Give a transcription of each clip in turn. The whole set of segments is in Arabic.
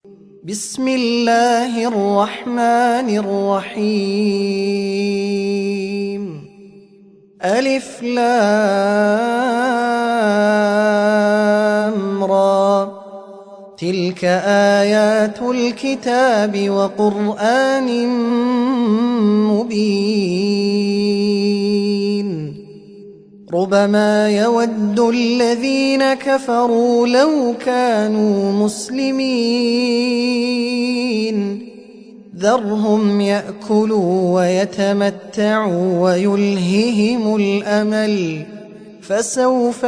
بسم الله الرحمن الرحيم. ألف لام را، تلك آيات الكتاب وقرآن مبين. ربما يود الذين كفروا لو كانوا مسلمين، ذرهم يأكلوا ويتمتعوا ويلههم الأمل، فسوف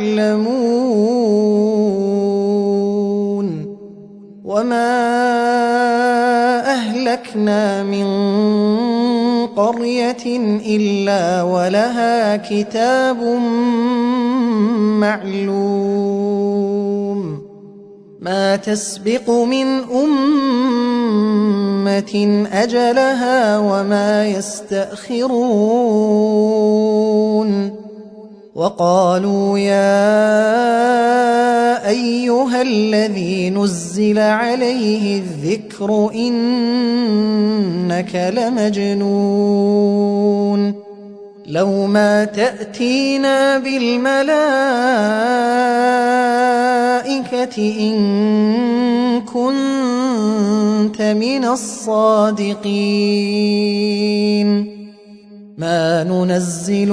يعلمون. وما أهلكنا من قرية إلا ولها كتاب معلوم، ما تسبق من أمة أجلها وما يستأخرون. وقالوا يا أيها الذي نزل عليه الذكر إنك لمجنون، لو ما تأتينا بالملائكة إن كنت من الصادقين. ما ننزل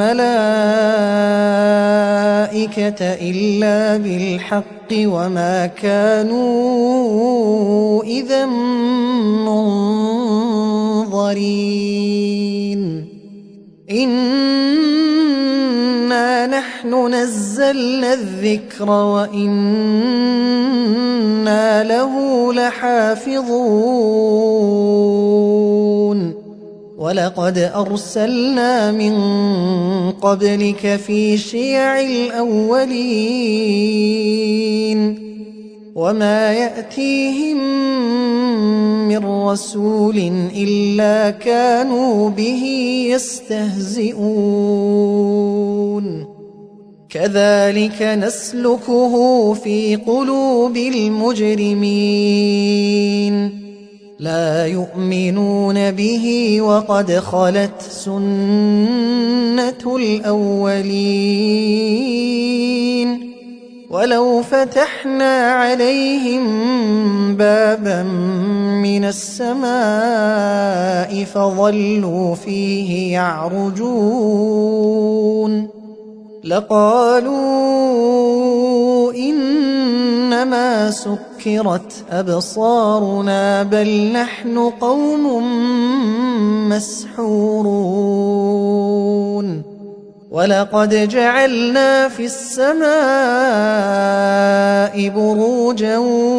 الملائكة إلا بالحق وما كانوا إذا منظرين. إنا نحن نزلنا الذكر وإنا له لحافظون. ولقد أرسلنا من قبلك في شيع الأولين، وما يأتيهم من رسول إلا كانوا به يستهزئون. كذلك نسلكه في قلوب المجرمين، لا يؤمنون به وقد خلت سنة الأولين. ولو فتحنا عليهم بابا من السماء فظلوا فيه يعرجون لقالوا إنما سكرت أبصارنا بل نحن قوم مسحورون. ولقد جعلنا في السماء بروجا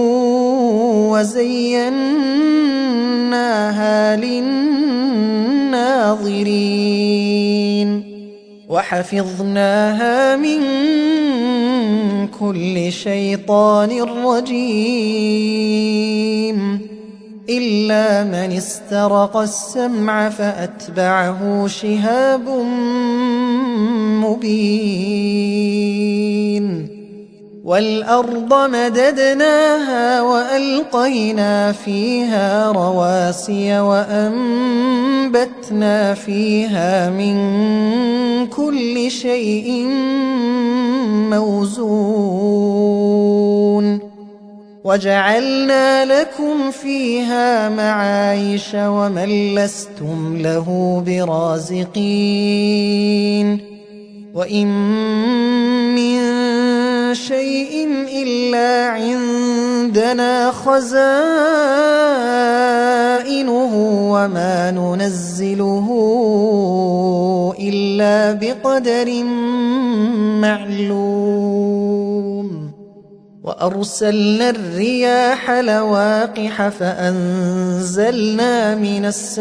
وزيناها للناظرين وحفظناها من كل شيطان رجيم إلا من استرق السمع فأتبعه شهاب مبين. والأرض مددناها وألقينا فيها رواسي وأنبتنا فيها من كل شيء موزون. وجعلنا لكم فيها معايش ومن لستم له برازقين. وإن من شيء إلا عندنا خزائنه وما ننزله إلا بقدر معلوم. وأرسلنا الرياح لواقح فأنزلنا من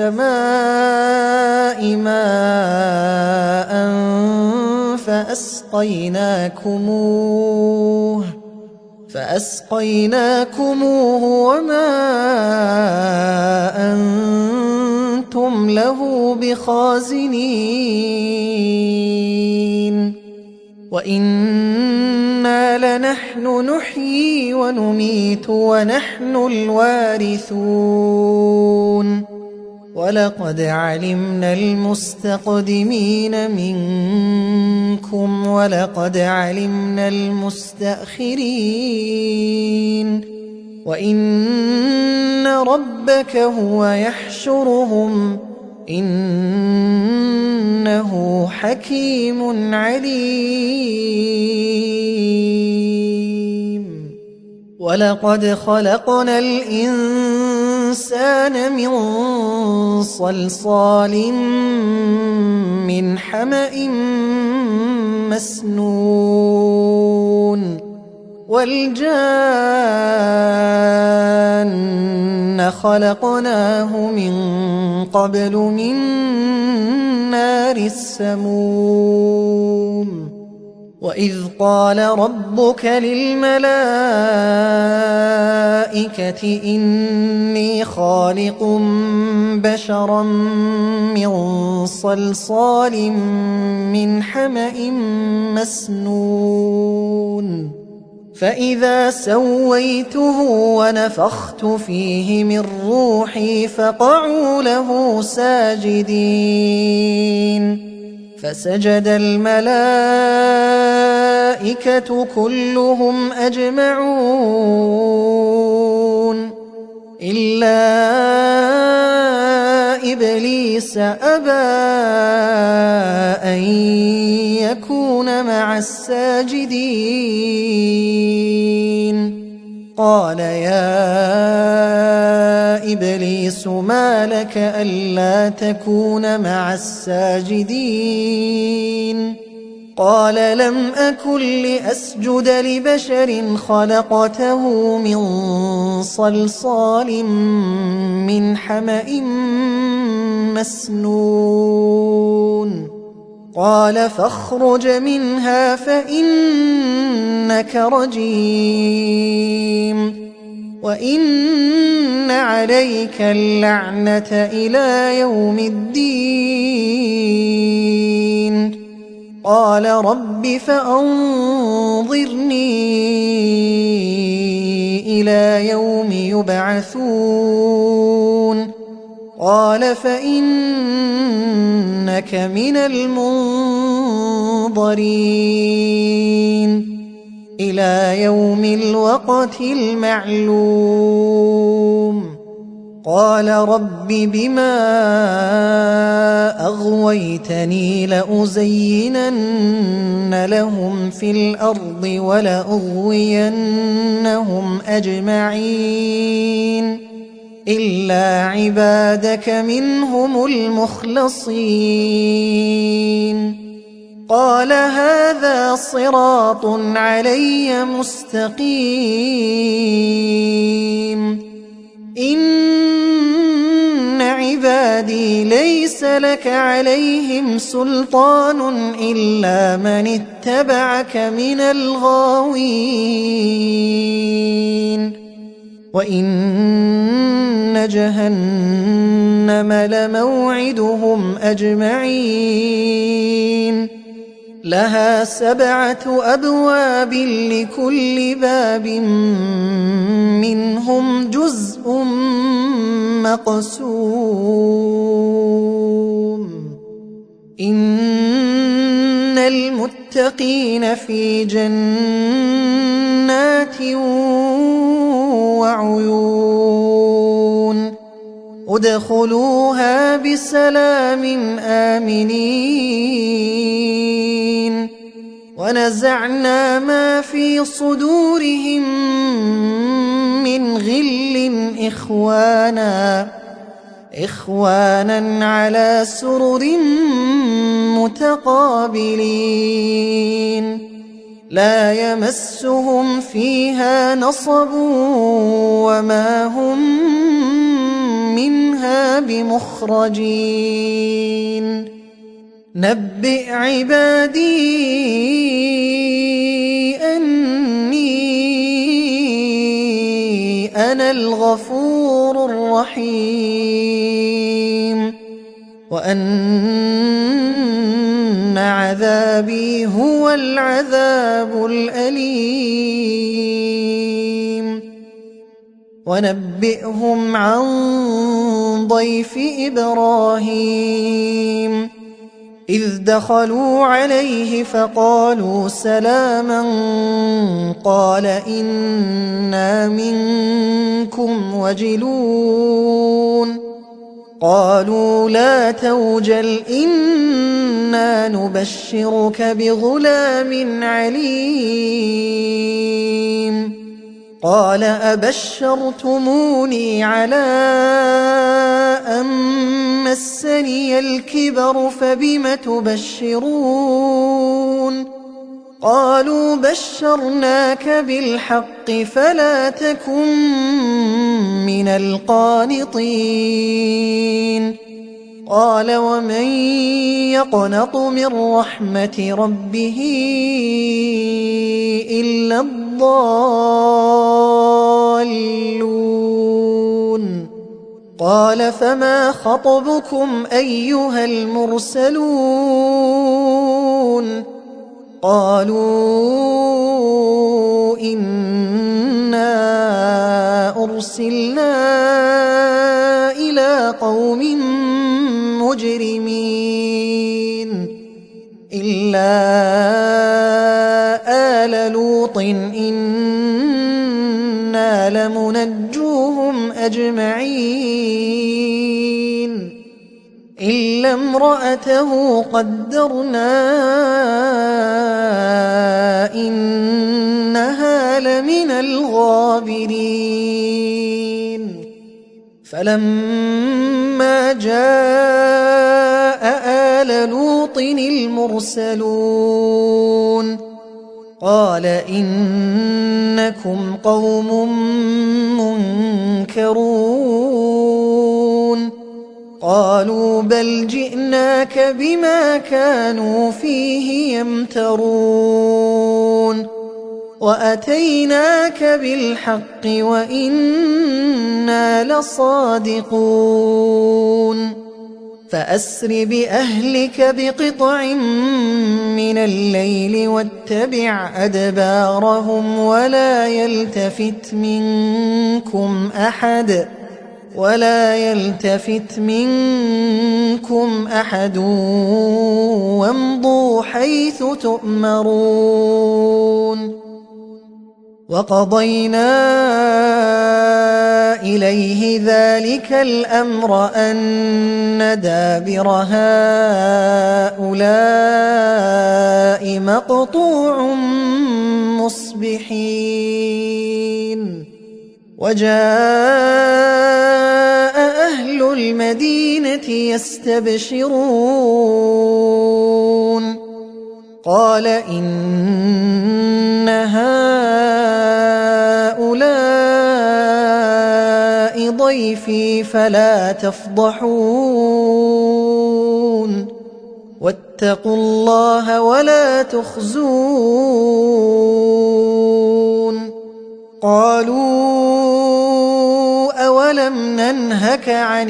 السماء ماء فأسقيناكموه وما أنتم له بخازنين. وإنا إنا لنحن نحيي ونميت ونحن الوارثون ولقد علمنا المستقدمين منكم ولقد علمنا المستأخرين وإن ربك هو يحشرهم إنه حكيم عليم ولقد خلقنا الإنسان من صلصال من حمأ مسنون والجان خلقناه من قبل من نار السموم وإذ قال ربك للملائكة إني خالق بشرا من صلصال من حمأ مسنون فإذا سويته ونفخت فيه من روحي فقعوا له ساجدين فسجد الملائكة كلهم أجمعون إلا إبليس أبى أن يكون مع الساجدين قال يا إبليس ما لك ألا تكون مع الساجدين قال لم أكن لأسجد لبشر خلقته من صلصال من حمأ مسنون قال فاخرج منها فإنك رجيم وإن عليك اللعنة إلى يوم الدين قال رب فأنظرني إلى يوم يبعثون قال فإنك من المنظرين إلى يوم الوقت المعلوم قال رب بما أغويتني لأزينن لهم في الأرض ولأغوينهم أجمعين إلا عبادك منهم المخلصين قال هذا صراط علي مستقيم إن عبادي ليس لك عليهم سلطان إلا من اتبعك من الغاوين وإن جهنم لموعدهم أجمعين لها 7 أبواب لكل باب منهم جزء مقسوم إن المتقين في جنات وعيون ادخلوها بسلام آمنين ونزعنا ما في صدورهم من غل إخوانا على سرر متقابلين لا يمسهم فيها نصب وما هم منها بمخرجين نبئ عبادي أني أنا الغفور الرحيم وأن عذابي هو العذاب الأليم. ونبئهم عن ضيف إبراهيم إذ دخلوا عليه فقالوا سلاما قال إنا منكم وجلون قالوا لا توجل إنا نبشرك بغلام عليم قال أبشرتموني على أن مسني الكبر فبم تبشرون قالوا بشرناك بالحق فلا تكن من القانطين قال ومن يقنط من رحمة ربه إلا الضالون قال فما خطبكم أيها المرسلون قالوا إنا أرسلنا إلى قوم مجرمين إلا آل لوط إنا لمنجوهم أجمعين إلا امرأته قدرنا إنها لمن الغابرين فلما جاء آل لوط المرسلون قال إنكم قوم منكرون قالوا بل جئناك بما كانوا فيه يمترون وأتيناك بالحق وإنا لصادقون فأسر بأهلك بقطع من الليل واتبع أدبارهم ولا يلتفت منكم أحد وامضوا حيث تؤمرون وقضينا إليه ذلك الأمر أن دابر هؤلاء مقطوع مصبحين وجاء أهل المدينة يستبشرون قال إن هؤلاء ضيفي فلا تفضحون واتقوا الله ولا تخزون قالوا أولم ننهك عن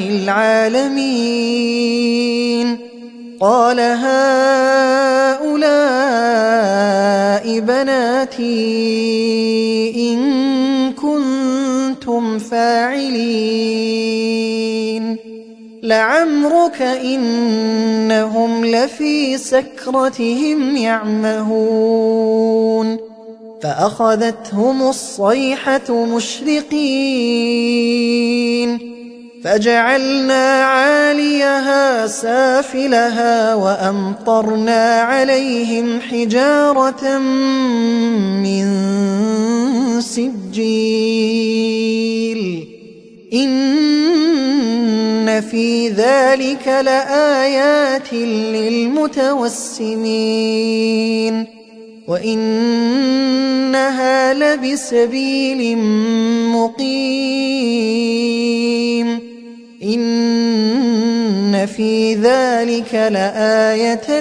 العالمين قال هؤلاء بناتي إن كنتم فاعلين لعمرك إنهم لفي سكرتهم يعمهون فأخذتهم الصيحة مشرقين فجعلنا عاليها سافلها وأمطرنا عليهم حجارة من سجيل إن في ذلك لآيات للمتوسمين وإنها لبسبيل مقيم إن في ذلك لآية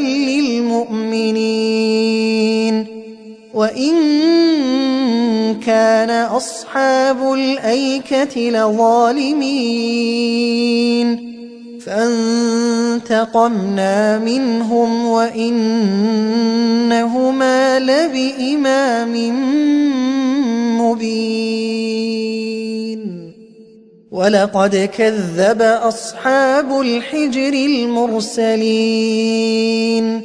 للمؤمنين وإن كان أصحاب الأيكة لظالمين فانتقمنا منهم وإنهما لبإمام مبين ولقد كذب أصحاب الحجر المرسلين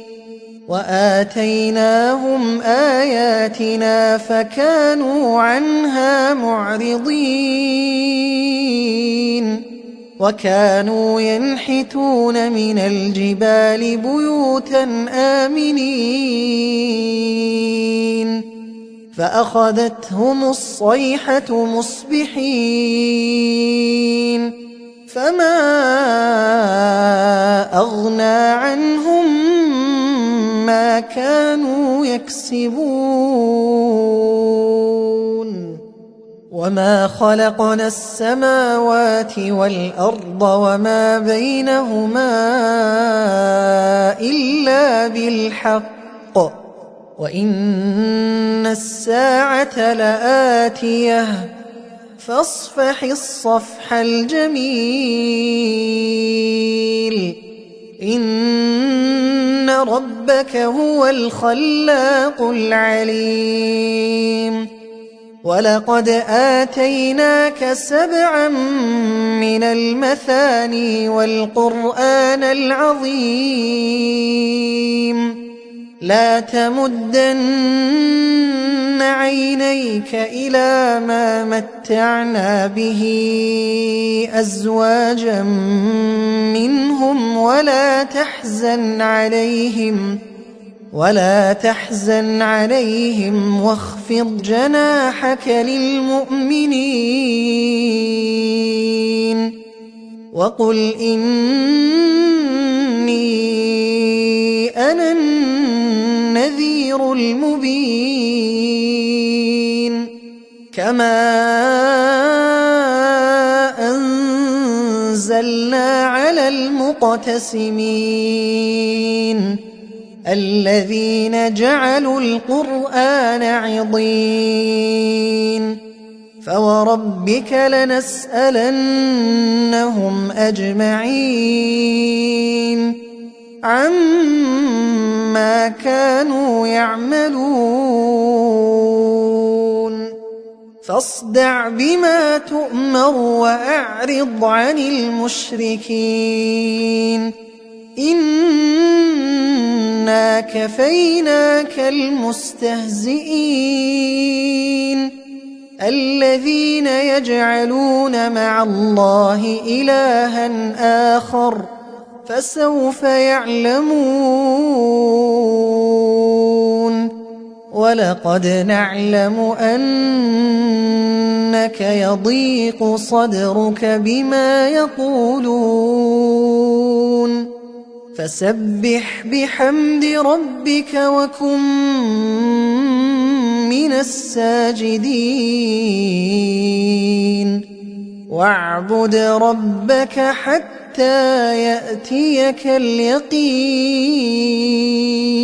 وآتيناهم آياتنا فكانوا عنها معرضين وكانوا ينحتون من الجبال بيوتا آمنين فأخذتهم الصيحة مصبحين فما أغنى عنهم ما كانوا يكسبون وما خلقنا السماوات والأرض وما بينهما إلا بالحق وإن الساعة لآتية فاصفح الصفح الجميل إن ربك هو الخلاق العليم ولقد آتيناك 7 من المثاني والقرآن العظيم لا تمدن عينيك إلى ما متعنا به أزواجا منهم ولا تحزن عليهم واخفض جناحك للمؤمنين وقل إني أنا النذير المبين كما أنزلنا على المقتسمين الذين جعلوا القرآن عضين فوربك لنسألنهم أجمعين عما كانوا يعملون فاصدع بما تؤمر وأعرض عن المشركين إنا كفيناك المستهزئين الذين يجعلون مع الله إلها آخر فسوف يعلمون ولقد نعلم أنك يضيق صدرك بما يقولون فسبح بحمد ربك وكن من الساجدين واعبد ربك حتى يأتيك اليقين